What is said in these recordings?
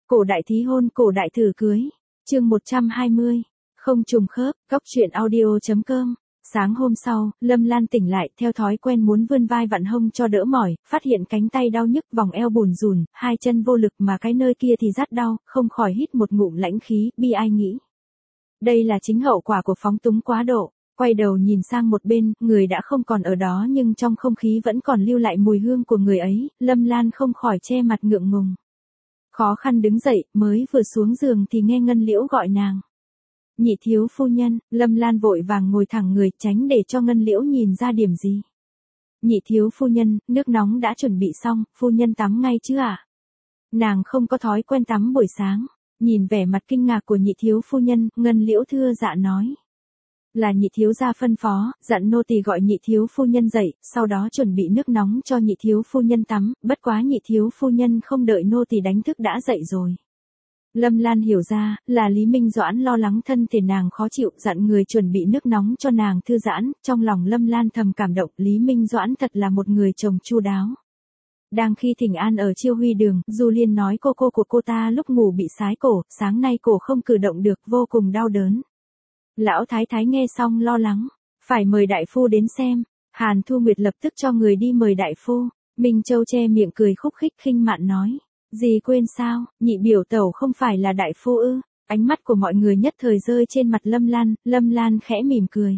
Cổ đại thí hôn, cổ đại thử cưới. Chương 120. Không trùng khớp, góc truyện audio.com. Sáng hôm sau, Lâm Lan tỉnh lại, theo thói quen muốn vươn vai vặn hông cho đỡ mỏi, phát hiện cánh tay đau nhức, vòng eo bùn rùn, hai chân vô lực mà cái nơi kia thì rát đau, không khỏi hít một ngụm lãnh khí, bi ai nghĩ. Đây là chính hậu quả của phóng túng quá độ. Quay đầu nhìn sang một bên, người đã không còn ở đó nhưng trong không khí vẫn còn lưu lại mùi hương của người ấy, Lâm Lan không khỏi che mặt ngượng ngùng. Khó khăn đứng dậy, mới vừa xuống giường thì nghe Ngân Liễu gọi nàng. Nhị thiếu phu nhân, Lâm Lan vội vàng ngồi thẳng người, tránh để cho Ngân Liễu nhìn ra điểm gì. Nhị thiếu phu nhân, nước nóng đã chuẩn bị xong, phu nhân tắm ngay chứ ạ? Nàng không có thói quen tắm buổi sáng. Nhìn vẻ mặt kinh ngạc của nhị thiếu phu nhân, Ngân Liễu thưa dạ nói. Là nhị thiếu gia phân phó, dặn nô tỳ gọi nhị thiếu phu nhân dậy, sau đó chuẩn bị nước nóng cho nhị thiếu phu nhân tắm, bất quá nhị thiếu phu nhân không đợi nô tỳ đánh thức đã dậy rồi. Lâm Lan hiểu ra, là Lý Minh Doãn lo lắng thân thể nàng khó chịu, dặn người chuẩn bị nước nóng cho nàng thư giãn, trong lòng Lâm Lan thầm cảm động, Lý Minh Doãn thật là một người chồng chu đáo. Đang khi thỉnh an ở Chiêu Huy đường, Du Liên nói cô của cô ta lúc ngủ bị sái cổ, sáng nay cổ không cử động được, vô cùng đau đớn. Lão thái thái nghe xong lo lắng, phải mời đại phu đến xem. Hàn Thu Nguyệt lập tức cho người đi mời đại phu. Minh Châu che miệng cười khúc khích khinh mạn nói, gì quên sao, nhị biểu tẩu không phải là đại phu ư? Ánh mắt của mọi người nhất thời rơi trên mặt Lâm Lan khẽ mỉm cười.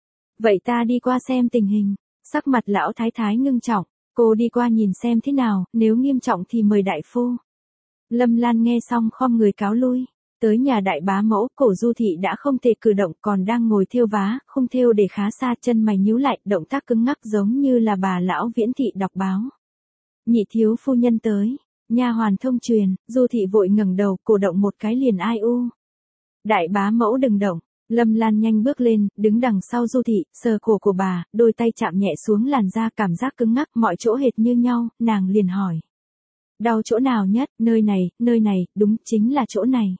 Vậy ta đi qua xem tình hình. Sắc mặt lão thái thái ngưng trọng, cô đi qua nhìn xem thế nào, nếu nghiêm trọng thì mời đại phu. Lâm Lan nghe xong khom người cáo lui. Tới nhà đại bá mẫu, cổ Du thị đã không thể cử động, còn đang ngồi thêu vá, không thêu để khá xa, chân mày nhíu lại, động tác cứng ngắc giống như là bà lão Viễn thị đọc báo. Nhị thiếu phu nhân tới, nha hoàn thông truyền. Du thị vội ngẩng đầu, cổ động một cái liền ai u. Đại bá mẫu đừng động. Lâm Lan nhanh bước lên, đứng đằng sau Du thị, sờ cổ của bà, đôi tay chạm nhẹ xuống làn da, cảm giác cứng ngắc, mọi chỗ hệt như nhau, nàng liền hỏi. Đau chỗ nào nhất? Nơi này, đúng, chính là chỗ này.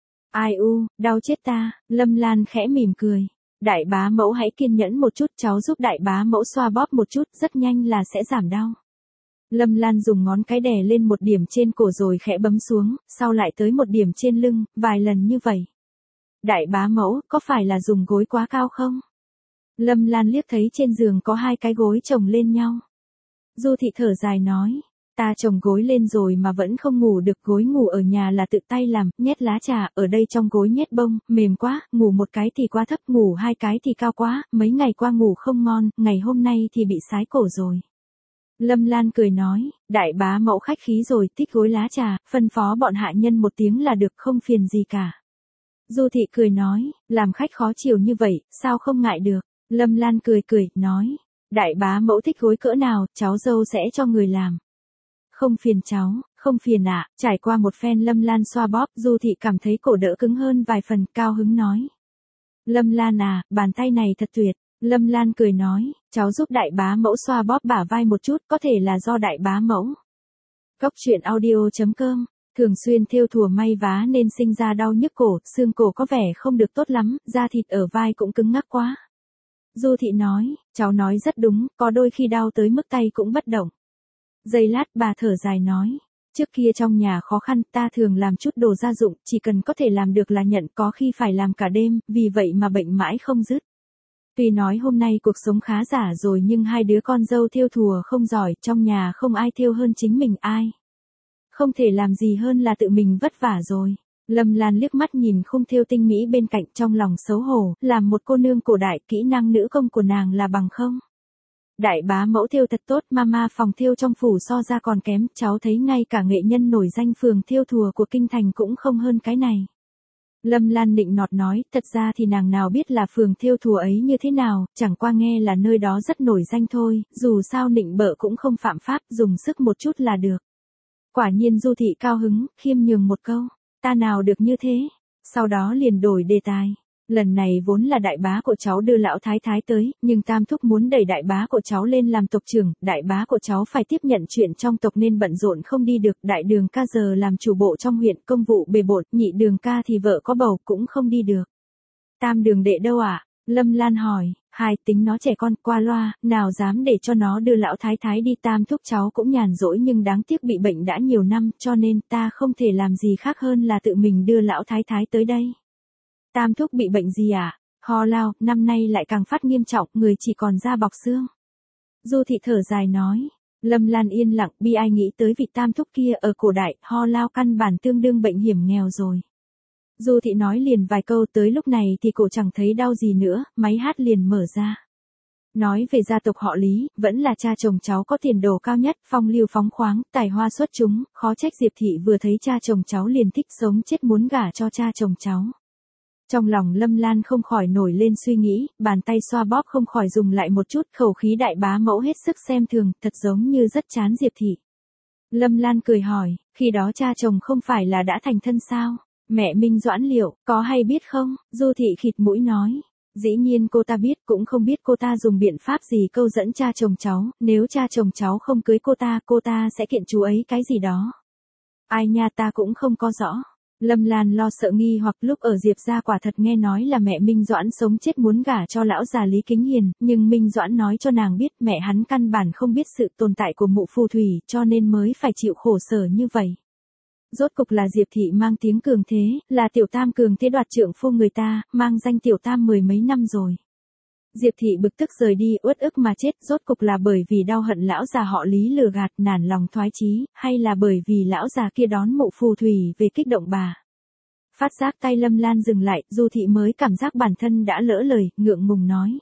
Ai u, đau chết ta. Lâm Lan khẽ mỉm cười. Đại bá mẫu hãy kiên nhẫn một chút, cháu giúp đại bá mẫu xoa bóp một chút, rất nhanh là sẽ giảm đau. Lâm Lan dùng ngón cái đè lên một điểm trên cổ rồi khẽ bấm xuống, sau lại tới một điểm trên lưng, vài lần như vậy. Đại bá mẫu, có phải là dùng gối quá cao không? Lâm Lan liếc thấy trên giường có hai cái gối chồng lên nhau. Du thị thở dài nói. Ta chồng gối lên rồi mà vẫn không ngủ được, gối ngủ ở nhà là tự tay làm, nhét lá trà, ở đây trong gối nhét bông, mềm quá, ngủ một cái thì quá thấp, ngủ hai cái thì cao quá, mấy ngày qua ngủ không ngon, ngày hôm nay thì bị sái cổ rồi. Lâm Lan cười nói, đại bá mẫu khách khí rồi, thích gối lá trà, phân phó bọn hạ nhân một tiếng là được, không phiền gì cả. Du thị cười nói, làm khách khó chịu như vậy, sao không ngại được. Lâm Lan cười, nói, đại bá mẫu thích gối cỡ nào, cháu dâu sẽ cho người làm. Không phiền cháu, không phiền ạ. Trải qua một phen Lâm Lan xoa bóp, Du thị cảm thấy cổ đỡ cứng hơn vài phần, cao hứng nói. Lâm Lan à, bàn tay này thật tuyệt. Lâm Lan cười nói, cháu giúp đại bá mẫu xoa bóp bả vai một chút, có thể là do đại bá mẫu. Góc truyện audio.com. Thường xuyên thêu thùa may vá nên sinh ra đau nhức cổ, xương cổ có vẻ không được tốt lắm, da thịt ở vai cũng cứng ngắc quá. Du thị nói, cháu nói rất đúng, có đôi khi đau tới mức tay cũng bất động. Giây lát bà thở dài nói, trước kia trong nhà khó khăn, ta thường làm chút đồ gia dụng, chỉ cần có thể làm được là nhận, có khi phải làm cả đêm, vì vậy mà bệnh mãi không dứt. Tuy nói hôm nay cuộc sống khá giả rồi nhưng hai đứa con dâu thêu thùa không giỏi, trong nhà không ai thêu hơn chính mình ai. Không thể làm gì hơn là tự mình vất vả rồi. Lâm Lan liếc mắt nhìn khung thêu tinh mỹ bên cạnh, trong lòng xấu hổ, làm một cô nương cổ đại, kỹ năng nữ công của nàng là bằng không. Đại bá mẫu thêu thật tốt, mama phòng thêu trong phủ so ra còn kém, cháu thấy ngay cả nghệ nhân nổi danh phường thêu thùa của kinh thành cũng không hơn cái này. Lâm Lan nịnh nọt nói, thật ra thì nàng nào biết là phường thêu thùa ấy như thế nào, chẳng qua nghe là nơi đó rất nổi danh thôi, dù sao nịnh bợ cũng không phạm pháp, dùng sức một chút là được. Quả nhiên Du thị cao hứng, khiêm nhường một câu, ta nào được như thế, sau đó liền đổi đề tài. Lần này vốn là đại bá của cháu đưa lão thái thái tới, nhưng tam thúc muốn đẩy đại bá của cháu lên làm tộc trưởng, đại bá của cháu phải tiếp nhận chuyện trong tộc nên bận rộn không đi được, đại đường ca giờ làm chủ bộ trong huyện, công vụ bề bộn, nhị đường ca thì vợ có bầu cũng không đi được. Tam đường đệ đâu ạ? Lâm Lan hỏi, Hai, tính nó trẻ con, qua loa, nào dám để cho nó đưa lão thái thái đi. Tam thúc cháu cũng nhàn rỗi nhưng đáng tiếc bị bệnh đã nhiều năm, cho nên ta không thể làm gì khác hơn là tự mình đưa lão thái thái tới đây. Tam thúc bị bệnh gì à? Ho lao, năm nay lại càng phát nghiêm trọng, người chỉ còn da bọc xương. Du thị thở dài nói. Lâm Lan yên lặng, bi ai nghĩ tới vị tam thúc kia ở cổ đại, ho lao căn bản tương đương bệnh hiểm nghèo rồi. Du thị nói liền vài câu, tới lúc này thì cổ chẳng thấy đau gì nữa, máy hát liền mở ra. Nói về gia tộc họ Lý, vẫn là cha chồng cháu có tiền đồ cao nhất, phong lưu phóng khoáng, tài hoa xuất chúng, khó trách Diệp thị vừa thấy cha chồng cháu liền thích sống chết muốn gả cho cha chồng cháu. Trong lòng Lâm Lan không khỏi nổi lên suy nghĩ, bàn tay xoa bóp không khỏi dùng lại một chút, khẩu khí đại bá mẫu hết sức xem thường, thật giống như rất chán Diệp thị. Lâm Lan cười hỏi, khi đó cha chồng không phải là đã thành thân sao? Mẹ Minh Doãn liệu, có hay biết không? Du thị khịt mũi nói. Dĩ nhiên cô ta biết, cũng không biết cô ta dùng biện pháp gì câu dẫn cha chồng cháu, nếu cha chồng cháu không cưới cô ta sẽ kiện chú ấy cái gì đó. Ai nha, ta cũng không có rõ. Lâm Lan lo sợ nghi hoặc, lúc ở Diệp gia quả thật nghe nói là mẹ Minh Doãn sống chết muốn gả cho lão già Lý Kính Hiền, nhưng Minh Doãn nói cho nàng biết mẹ hắn căn bản không biết sự tồn tại của mụ phù thủy, cho nên mới phải chịu khổ sở như vậy. Rốt cục là Diệp thị mang tiếng cường thế, là tiểu tam cường thế đoạt trượng phu người ta, mang danh tiểu tam mười mấy năm rồi. Diệp thị bực tức rời đi, uất ức mà chết, rốt cục là bởi vì đau hận lão già họ Lý lừa gạt, nản lòng thoái chí, hay là bởi vì lão già kia đón mụ phù thủy về kích động bà. Phát giác tay Lâm Lan dừng lại, Du thị mới cảm giác bản thân đã lỡ lời, ngượng ngùng nói.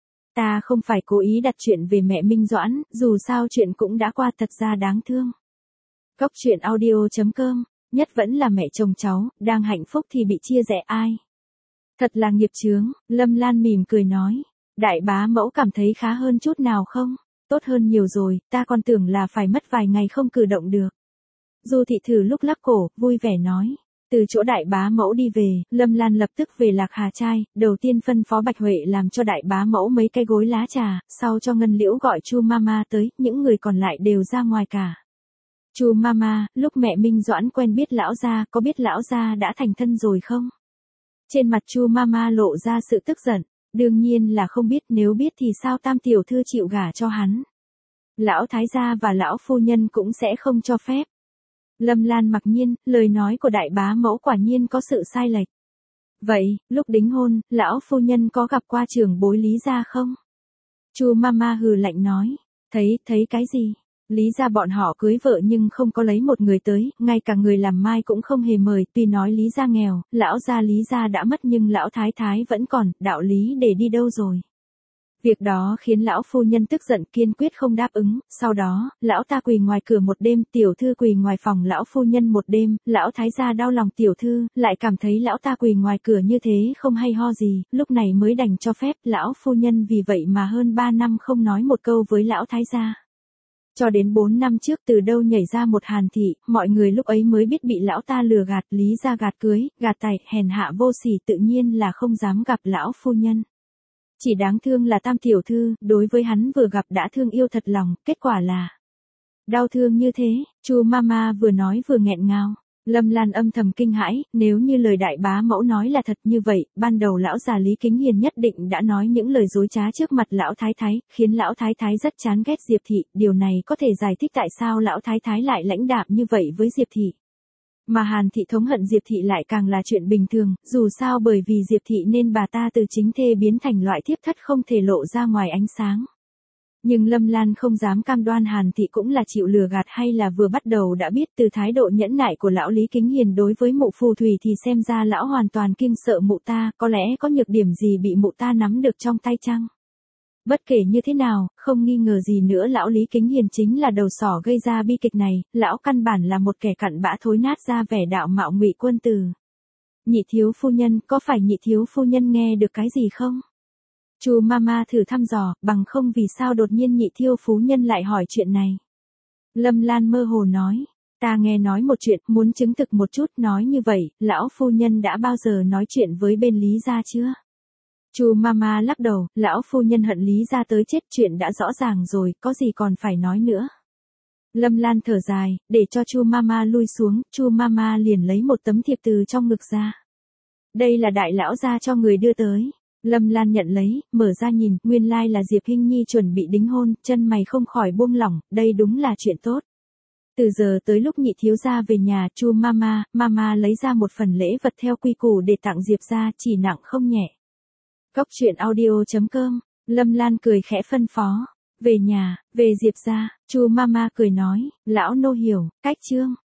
Ta không phải cố ý đặt chuyện về mẹ Minh Doãn, dù sao chuyện cũng đã qua, thật ra đáng thương. Góc truyện audio.com, nhất vẫn là mẹ chồng cháu, đang hạnh phúc thì bị chia rẽ ai. Thật là nghiệp chướng, Lâm Lan mỉm cười nói. Đại bá mẫu cảm thấy khá hơn chút nào không? Tốt hơn nhiều rồi, ta còn tưởng là phải mất vài ngày không cử động được. Du thị thử lúc lắc cổ, vui vẻ nói. Từ chỗ đại bá mẫu đi về, Lâm Lan lập tức về Lạc Hà Trai, đầu tiên phân phó Bạch Huệ làm cho đại bá mẫu mấy cái gối lá trà, sau cho Ngân Liễu gọi Chu Mama tới, những người còn lại đều ra ngoài cả. Chu Mama, lúc mẹ Minh Doãn quen biết lão gia, có biết lão gia đã thành thân rồi không? Trên mặt Chu Mama lộ ra sự tức giận. Đương nhiên là không biết, nếu biết thì sao tam tiểu thư chịu gả cho hắn. Lão thái gia và lão phu nhân cũng sẽ không cho phép. Lâm Lan mặc nhiên, lời nói của đại bá mẫu quả nhiên có sự sai lệch. Vậy, lúc đính hôn, lão phu nhân có gặp qua trưởng bối Lý gia không? Chu Mama hừ lạnh nói. Thấy cái gì? Lý gia bọn họ cưới vợ nhưng không có lấy một người tới, ngay cả người làm mai cũng không hề mời, tuy nói Lý gia nghèo, lão gia Lý gia đã mất nhưng lão thái thái vẫn còn, đạo lý để đi đâu rồi. Việc đó khiến lão phu nhân tức giận, kiên quyết không đáp ứng, sau đó, lão ta quỳ ngoài cửa một đêm, tiểu thư quỳ ngoài phòng lão phu nhân một đêm, lão thái gia đau lòng tiểu thư, lại cảm thấy lão ta quỳ ngoài cửa như thế không hay ho gì, lúc này mới đành cho phép, lão phu nhân vì vậy mà hơn 3 năm không nói một câu với lão thái gia. Cho đến 4 năm trước từ đâu nhảy ra một Hàn thị, mọi người lúc ấy mới biết bị lão ta lừa gạt, Lý gia gạt cưới, gạt tài, hèn hạ vô sỉ, tự nhiên là không dám gặp lão phu nhân. Chỉ đáng thương là tam tiểu thư, đối với hắn vừa gặp đã thương yêu thật lòng, kết quả là đau thương như thế. Chu Mama vừa nói vừa nghẹn ngào. Lâm Lan âm thầm kinh hãi, nếu như lời đại bá mẫu nói là thật như vậy, ban đầu lão già Lý Kính Hiền nhất định đã nói những lời dối trá trước mặt lão thái thái, khiến lão thái thái rất chán ghét Diệp thị, điều này có thể giải thích tại sao lão thái thái lại lãnh đạm như vậy với Diệp thị. Mà Hàn thị thống hận Diệp thị lại càng là chuyện bình thường, dù sao bởi vì Diệp thị nên bà ta từ chính thê biến thành loại thiếp thất không thể lộ ra ngoài ánh sáng. Nhưng Lâm Lan không dám cam đoan Hàn thị cũng là chịu lừa gạt hay là vừa bắt đầu đã biết, từ thái độ nhẫn nại của lão Lý Kính Hiền đối với mụ phù thủy thì xem ra lão hoàn toàn kinh sợ mụ ta, có lẽ có nhược điểm gì bị mụ ta nắm được trong tay chăng? Bất kể như thế nào, không nghi ngờ gì nữa lão Lý Kính Hiền chính là đầu sỏ gây ra bi kịch này, lão căn bản là một kẻ cặn bã thối nát ra vẻ đạo mạo ngụy quân tử. Nhị thiếu phu nhân, có phải nhị thiếu phu nhân nghe được cái gì không? Chu Mama thử thăm dò, bằng không vì sao đột nhiên nhị thiếu phu nhân lại hỏi chuyện này. Lâm Lan mơ hồ nói, ta nghe nói một chuyện, muốn chứng thực một chút, nói như vậy, lão phu nhân đã bao giờ nói chuyện với bên Lý gia chưa? Chu Mama lắc đầu, lão phu nhân hận Lý gia tới chết, chuyện đã rõ ràng rồi, có gì còn phải nói nữa. Lâm Lan thở dài, để cho Chu Mama lui xuống, Chu Mama liền lấy một tấm thiệp từ trong ngực ra. Đây là đại lão gia cho người đưa tới. Lâm Lan nhận lấy, mở ra nhìn, nguyên lai là Diệp Hinh Nhi chuẩn bị đính hôn, chân mày không khỏi buông lỏng, đây đúng là chuyện tốt. Từ giờ tới lúc nhị thiếu gia về nhà, Chu mama lấy ra một phần lễ vật theo quy củ để tặng Diệp gia, chỉ nặng không nhẹ. Góc truyện audio.com, Lâm Lan cười khẽ phân phó. Về nhà, về Diệp gia, Chu mama cười nói, lão nô hiểu, cách chương.